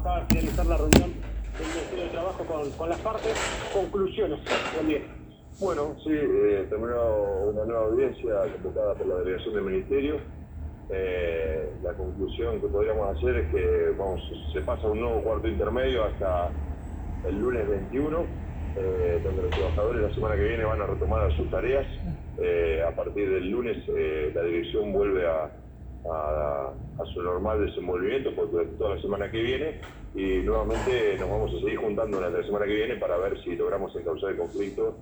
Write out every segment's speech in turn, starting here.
acaba de finalizar la reunión del Ministerio de Trabajo con las partes. Conclusiones, también. Bueno, sí, terminó una nueva audiencia convocada por la delegación del Ministerio. La conclusión que podríamos hacer es que se pasa un nuevo cuarto intermedio hasta el lunes 21, donde los trabajadores la semana que viene van a retomar sus tareas. A partir del lunes la dirección vuelve a su normal desenvolvimiento por toda la semana que viene, y nuevamente nos vamos a seguir juntando durante la semana que viene para ver si logramos encauzar el conflicto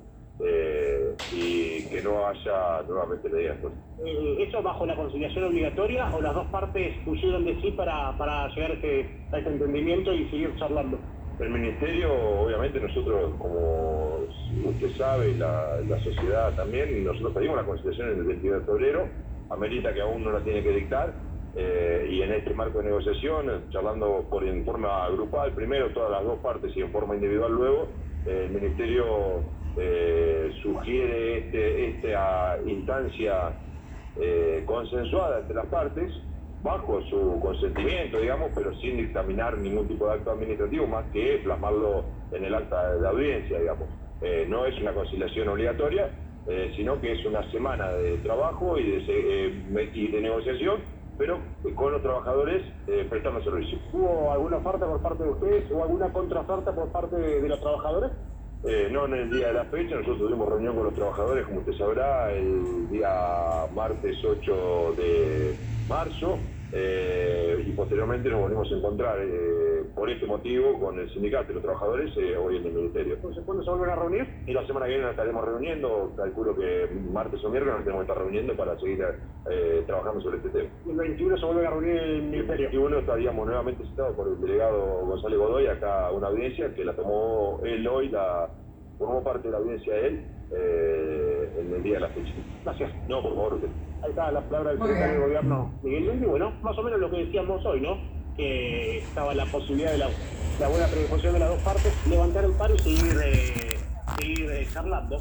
y que no haya nuevamente medidas. ¿Eso bajo la conciliación obligatoria o las dos partes pusieron de sí para llegar a este entendimiento y seguir charlando? El Ministerio, obviamente, nosotros, como usted sabe, la sociedad también, nosotros pedimos la conciliación en el 22 de febrero, amerita que aún no la tiene que dictar, y en este marco de negociación, charlando en forma grupal primero, todas las dos partes, y en forma individual luego, el Ministerio sugiere esta instancia consensuada entre las partes, bajo su consentimiento, digamos, pero sin dictaminar ningún tipo de acto administrativo más que plasmarlo en el acta de audiencia, digamos. No es una conciliación obligatoria, sino que es una semana de trabajo y de negociación, pero con los trabajadores prestando servicio. ¿Hubo alguna oferta por parte de ustedes o alguna contraoferta por parte de los trabajadores? No en el día de la fecha. Nosotros tuvimos reunión con los trabajadores, como usted sabrá, el día martes 8 de marzo, y posteriormente nos volvimos a encontrar por este motivo con el sindicato y los trabajadores hoy en el Ministerio. Entonces, ¿cuándo se vuelven a reunir? Y la semana que viene nos estaremos reuniendo, calculo que martes o miércoles nos tenemos que estar reuniendo para seguir trabajando sobre este tema. ¿Y el 21 se vuelve a reunir en el Ministerio? El 21 estaríamos nuevamente citados por el delegado González Godoy acá a una audiencia que la tomó él hoy, formó parte de la audiencia él en el día de la fecha. Gracias. No, por favor, usted. Ahí está la palabra del secretario de Gobierno, Miguel Lundi. Bueno, más o menos lo que decíamos hoy, ¿no? Que estaba la posibilidad de la buena predisposición de las dos partes, levantar el paro y seguir charlando.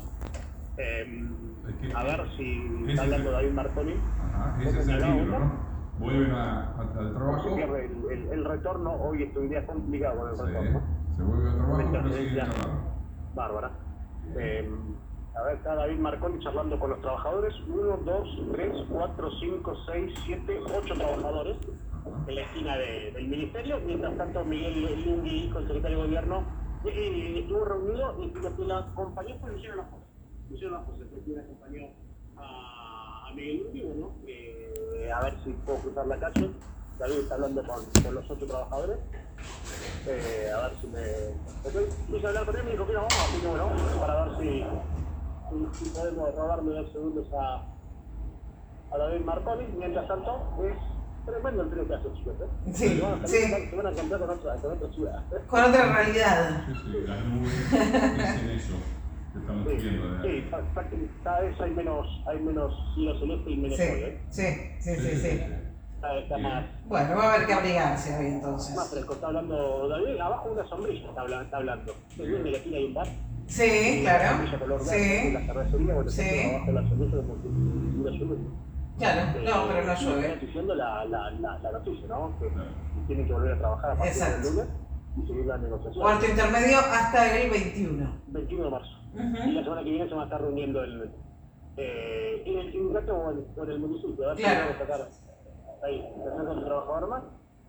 A ver si está hablando David Marconi. Ese es el título, ¿no? Vuelven al trabajo. Se pierde el retorno, hoy es un día complicado con el retorno. Se vuelve al trabajo, pero sigue charlando. Bárbara. A ver, está David Marconi charlando con los trabajadores. 1, 2, 3, 4, 5, 6, 7, 8 trabajadores en la esquina del Ministerio. Mientras tanto, Miguel Lundi, con el secretario de Gobierno, estuvo reunido y lo que la acompañó fue Luciano Lafosse. Luciano Lafosse fue quien acompañó a Miguel Lundi, bueno, a ver si puedo cruzar la calle. David está hablando con los 8 trabajadores. A ver si me... Quise hablar con él y me dijo que no, así que bueno, para ver si podemos robarle 2 segundos a David Marconi. Mientras tanto, es tremendo el trío que hace, chicos, ¿eh? Sí, Se van a encontrar con otra ciudad. Con otra realidad. Sí, las nubes dicen eso que estamos viendo. Sí, cada vez hay menos cielo celeste y menos sol, ¿eh? Sí. Cada vez está más... Bueno, va a haber que abrigarse hoy entonces. Más fresco, está hablando David, abajo una sombrilla está hablando. ¿Se viene de la esquina hay un bar? Sí, claro. Sí. La cervecería, bueno, Sí. abajo de la sombrilla como si hubiera llueve. Claro, no, pero no llueve. Estás diciendo la noticia, ¿no? Que tienen que volver a trabajar a partir del lunes y seguir la negociación. Cuarto intermedio hasta el 21. 21 de marzo. Y la semana que viene se van a estar reuniendo en el sindicato o en el municipio. A ver si vamos a sacar ahí, con el trabajador más.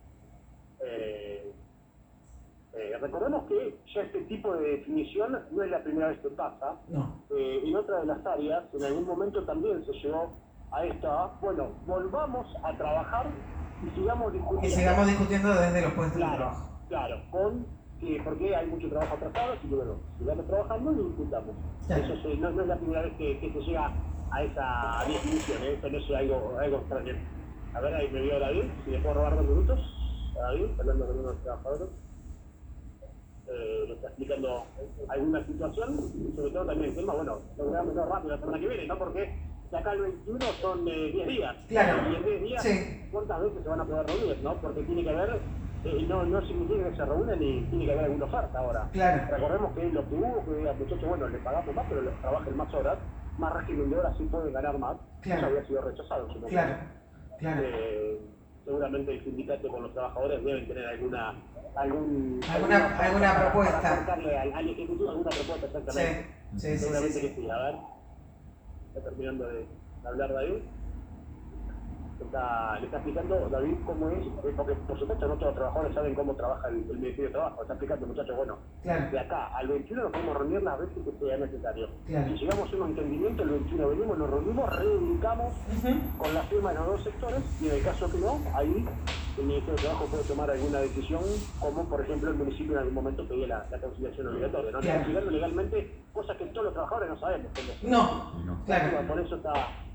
Recordemos que ya este tipo de definición no es la primera vez que pasa. No. En otra de las áreas, en algún momento también se llegó a esta, bueno, volvamos a trabajar y sigamos discutiendo. Desde los puestos de trabajo. Claro, porque hay mucho trabajo atrasado, así que bueno, sigamos trabajando y discutamos. Claro. Eso no es la primera vez que se llega a esa definición, esto no es algo extraño. A ver, ahí me vio David, si le puedo robar 2 minutos. A David, hablando con uno de los trabajadores. Le está explicando alguna situación y sobre todo también el tema, bueno, lo voy a meter rápido la semana que viene, ¿no? Porque de acá al 21 son 10 días. Claro. Y en 10 días, ¿cuántas veces se van a poder reunir, no? Porque tiene que haber, no significa que se reúnen y tiene que haber alguna oferta ahora. Claro. Recordemos que lo que hubo, que al muchacho, bueno, le pagamos más, pero les trabajen más horas, más régimen de horas, sí pueden ganar más. Claro. Eso había sido rechazado en su momento. Claro. Seguramente el sindicato con los trabajadores deben tener alguna alguna propuesta. Para aportarle al Ejecutivo alguna propuesta, exactamente. Sí. Seguramente que sí. A ver, está terminando de hablar David. Le está explicando David cómo es, porque por supuesto no todos los trabajadores saben cómo trabaja el Ministerio de Trabajo. Está explicando, muchachos, bueno, de acá al 21 nos podemos reunir las veces que sea necesario. Si llegamos a un entendimiento, el 21 venimos, nos reunimos, reivindicamos con la firma de los dos sectores, y en el caso que no, ahí el Ministerio de Trabajo puede tomar alguna decisión, como por ejemplo el municipio en algún momento pedía la conciliación obligatoria, ¿no? Conciliando legalmente cosas que todos los trabajadores no sabemos. Por eso está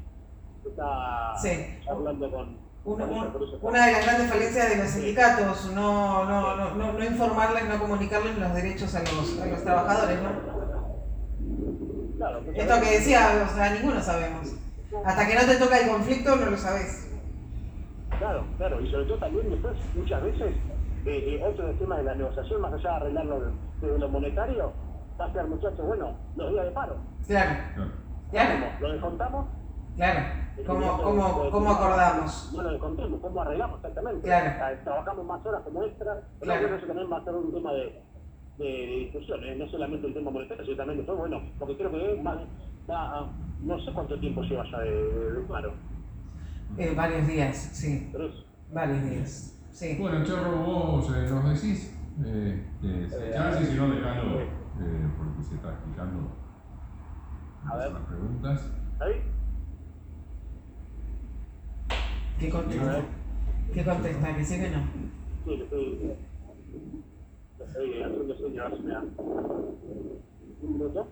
hablando con una de las grandes falencias de los sindicatos, no informarles, no comunicarles los derechos a los trabajadores, ¿no? Claro, esto que decía, o sea, ninguno sabemos. Hasta que no te toca el conflicto no lo sabes. Claro, y sobre todo también después, muchas veces, otro del tema de la negociación, más allá de arreglarlo desde lo monetario, va a ser, muchachos, bueno, los días de paro. Claro. ¿Lo descontamos? Claro. ¿Cómo acordamos? No lo descontemos, ¿cómo arreglamos exactamente? Claro. Trabajamos más horas como extra, pero eso también va a ser un tema de discusión, no solamente el tema monetario, sino también después, bueno, porque creo que no sé cuánto tiempo lleva ya de paro. Varios días, sí. Varios días, sí. Bueno, Chorro, vos nos decís, si no dejalo, porque se está explicando las preguntas. ¿Ahí? ¿Qué contesta? ¿Que sí que no? Sí, le estoy haciendo señas, a ver si me da un minuto.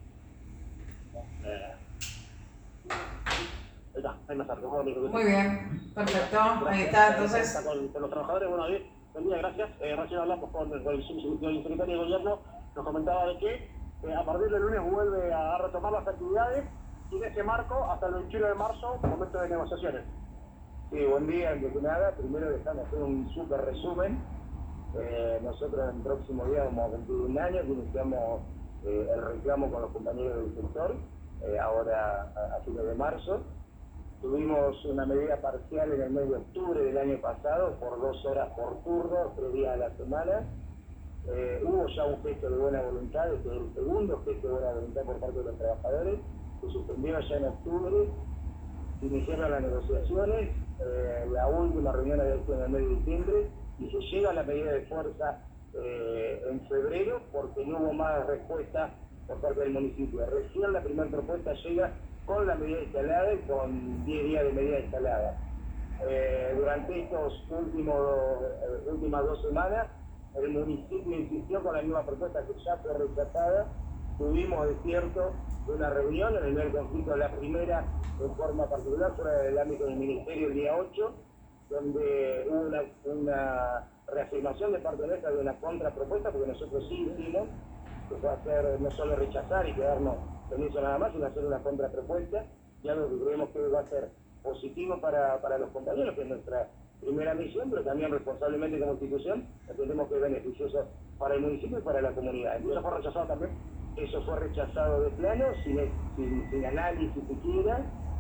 Ahí me acerco. Muy bien, perfecto. Ahí está, entonces. Con los trabajadores, bueno, buen día, gracias. Recién hablamos con el secretario de Gobierno, nos comentaba de que a partir del lunes vuelve a retomar las actividades, y en ese marco, hasta el 21 de marzo, momento de negociaciones. Sí, buen día, antes que nada. Primero dejamos hacer un súper resumen. Nosotros en el próximo día vamos a cumplir un año que iniciamos el reclamo con los compañeros del sector, ahora a fines de marzo. Tuvimos una medida parcial en el mes de octubre del año pasado, por 2 horas por turno, 3 días a la semana. Hubo ya un gesto de buena voluntad, este es el segundo gesto de buena voluntad por parte de los trabajadores, se suspendió ya en octubre, se iniciaron las negociaciones, la última reunión había sido en el mes de diciembre, y se llega a la medida de fuerza en febrero, porque no hubo más respuesta por parte del municipio. Recién la primera propuesta llega con la medida instalada y con 10 días de medida instalada. Durante estas últimas 2 semanas, el municipio insistió con la misma propuesta que ya fue rechazada. Tuvimos, es cierto, una reunión en el primer conflicto, la primera en forma particular, fuera del ámbito del ministerio el día 8, donde hubo una reafirmación de parte nuestra de una contrapropuesta, porque nosotros sí hicimos, que fue hacer no solo rechazar y quedarnos con eso nada más, sino hacer una contrapropuesta, y algo que creemos que va a ser positivo para los compañeros, que es nuestra primera misión, pero también responsablemente como institución entendemos que es beneficioso para el municipio y para la comunidad. Entonces fue rechazado también, eso fue rechazado de plano, sin análisis siquiera.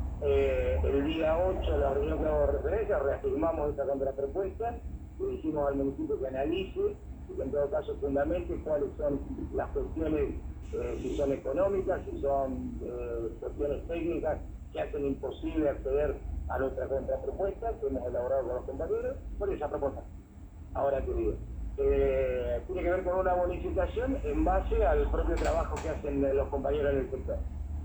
El día 8, la reunión que hago referencia, reafirmamos esta contrapropuesta, le dijimos al municipio que analice y que en todo caso fundamente cuáles son las cuestiones, si son económicas, si son cuestiones técnicas que hacen imposible acceder a nuestra contrapropuesta que hemos elaborado con los compañeros. ¿Cuál es esa propuesta? Ahora te digo. Tiene que ver con una bonificación en base al propio trabajo que hacen los compañeros en el sector.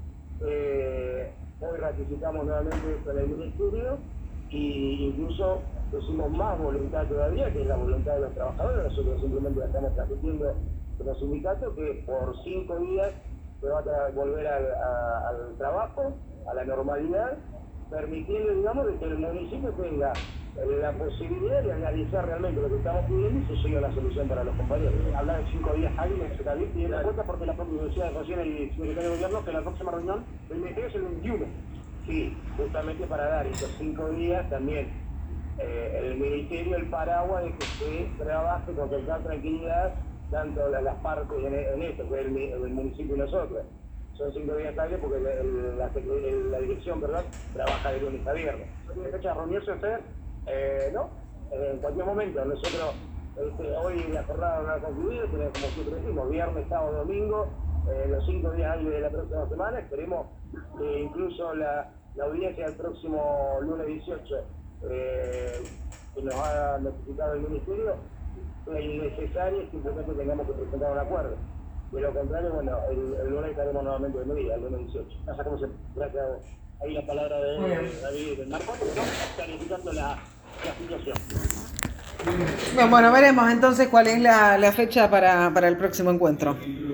Hoy ratificamos nuevamente con el ministerio e incluso pusimos más voluntad todavía, que es la voluntad de los trabajadores. Nosotros simplemente la estamos transmitiendo con los sindicatos, que por 5 días se va a volver al trabajo, a la normalidad, permitiendo, digamos, que el municipio tenga la posibilidad de analizar realmente lo que estamos pidiendo y se llegue a la solución para los compañeros. Hablar de 5 días hábiles, David, y la cuenta porque la propia decía recién el secretario de Gobierno que la próxima reunión del ministerio es el 21. Sí, justamente para dar estos 5 días también el ministerio, el paraguas de que se trabaje con total tranquilidad tanto las partes en esto, que es el municipio y nosotros. Son 5 días hábiles porque la dirección, ¿verdad?, trabaja de lunes a viernes. ¿Tiene fecha de reunirse usted? No, en cualquier momento. Nosotros Hoy la jornada no ha concluido, pero como siempre decimos, viernes, sábado, domingo, los 5 días hábiles de la próxima semana. Esperemos que incluso la audiencia del próximo lunes 18, que nos ha notificado el Ministerio, sea innecesario y simplemente tengamos que presentar un acuerdo. De lo contrario, bueno, el lunes estaremos nuevamente de medida, el lunes 18. No sé cómo se gracias a vos. Ahí la palabra de David Marconi, ¿no? Clarificando la situación. Bien, bueno, veremos entonces cuál es la fecha para el próximo encuentro.